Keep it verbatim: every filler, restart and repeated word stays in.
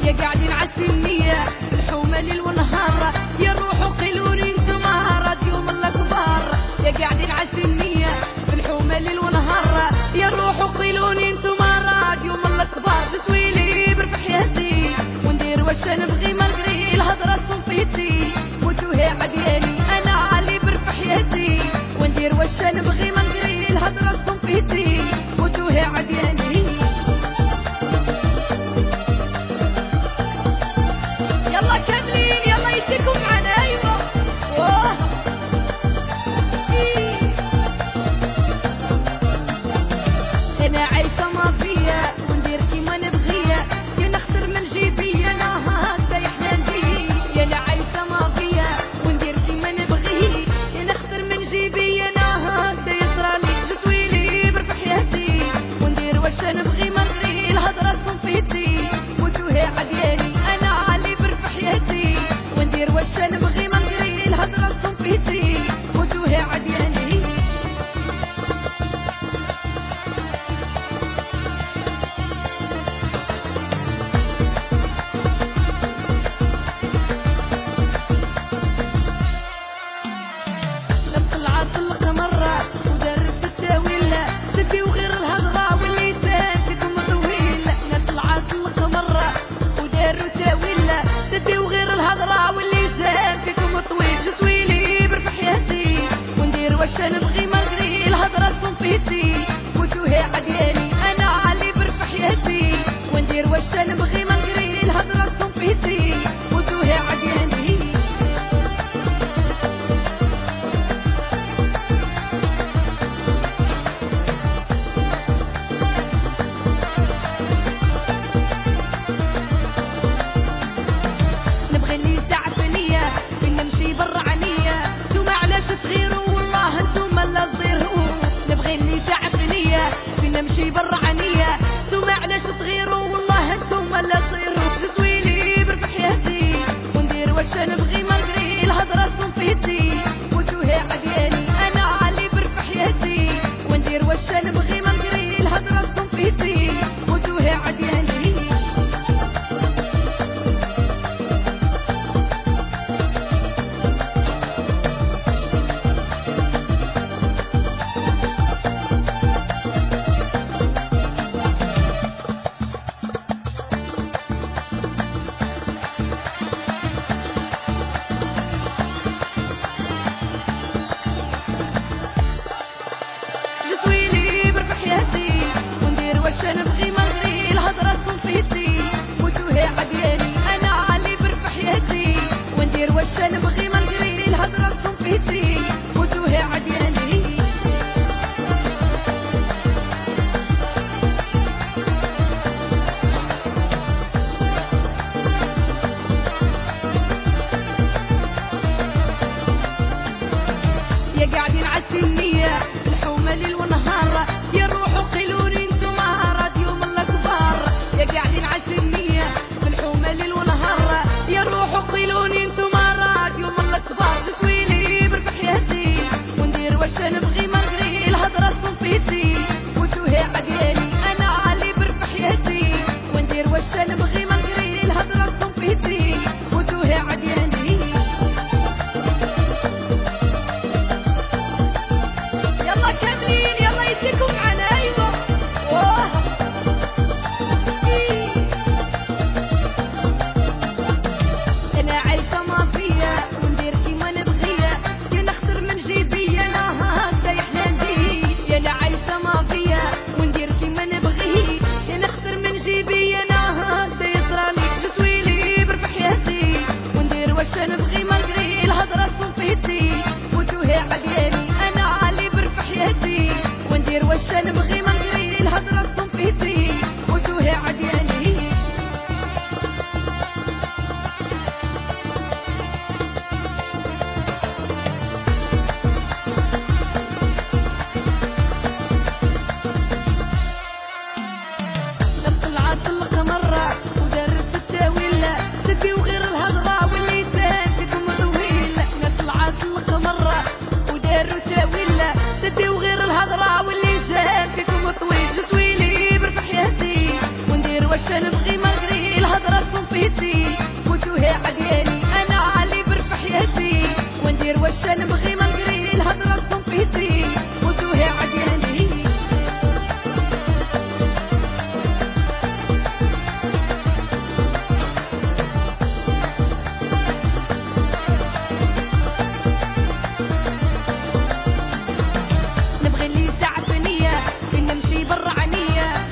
يا قاعدين عالسنية الحومة ليل ونهار، يا روحوا قيلوني انتما راديوم الكبار. يا قاعدين عالسنية الحومة ليل ونهار، يا روحوا قيلوني انتما راديوم الكبار. تسويلي بربح يهدي وندير واش نبغي ما نقري الهضرة صنفيتي وتوهي عدياني. انا علي بربح يهدي وندير واش نبغي ما نقري الهضرة صنفيتي وتوهي عدياني. يلا كاملين يلا يديكم معنا. ايوه واه انا عايشه مافيا وندير كيما نبغيا، يا نخسر من جيبي انا هكا يحنا نجي. يا انا عايشه مافيا وندير كيما نبغي، يا نخسر من جيبي انا هكا يصرالي. تسويلي بربح يهدي وندير واش نبغي ما نقري الهضره صنفيتي وتوهي عدياني. انا علي بربح يهدي وندير واش نبغي ما نقري الهضره صنفيتي وتوهي عدياني. طلعت القمرة ودربت التاويل تدي وغير الهضرة واللسان فيكم طويل. طلعت القمرة وداروا تاويل تدي وغير الهضرة واللسان فيكم طويل. تسويلي بربح يهدي وندير واش نبغي ما نقري الهضرة صنفيتي وتوهي عدياني. انا علي بربح يهدي وندير واش نبغي ما نقري الهضرة صنفيتي وتوهي عدياني. نبغي اللي تعبنية فين نمشي برا عنية، نتوما علاش تغيروا والله نتوما لا تضيروا. نبغي اللي تعبنية فين نمشي برا عنية، نتوما علاش تغيروا والله نتوما لا تضيروا. تسويلي بربح يهدي وندير واش نبغي ما نقري الهضرة صنفيتي وتوهي عدياني. انا علي بربح يهدي وندير واش نبغي ما نقري الهضرة صنفيتي وتوهي عدياني. صفيتي قلتو هي عدياني انا علي بربح يهدي وندير واش نبغي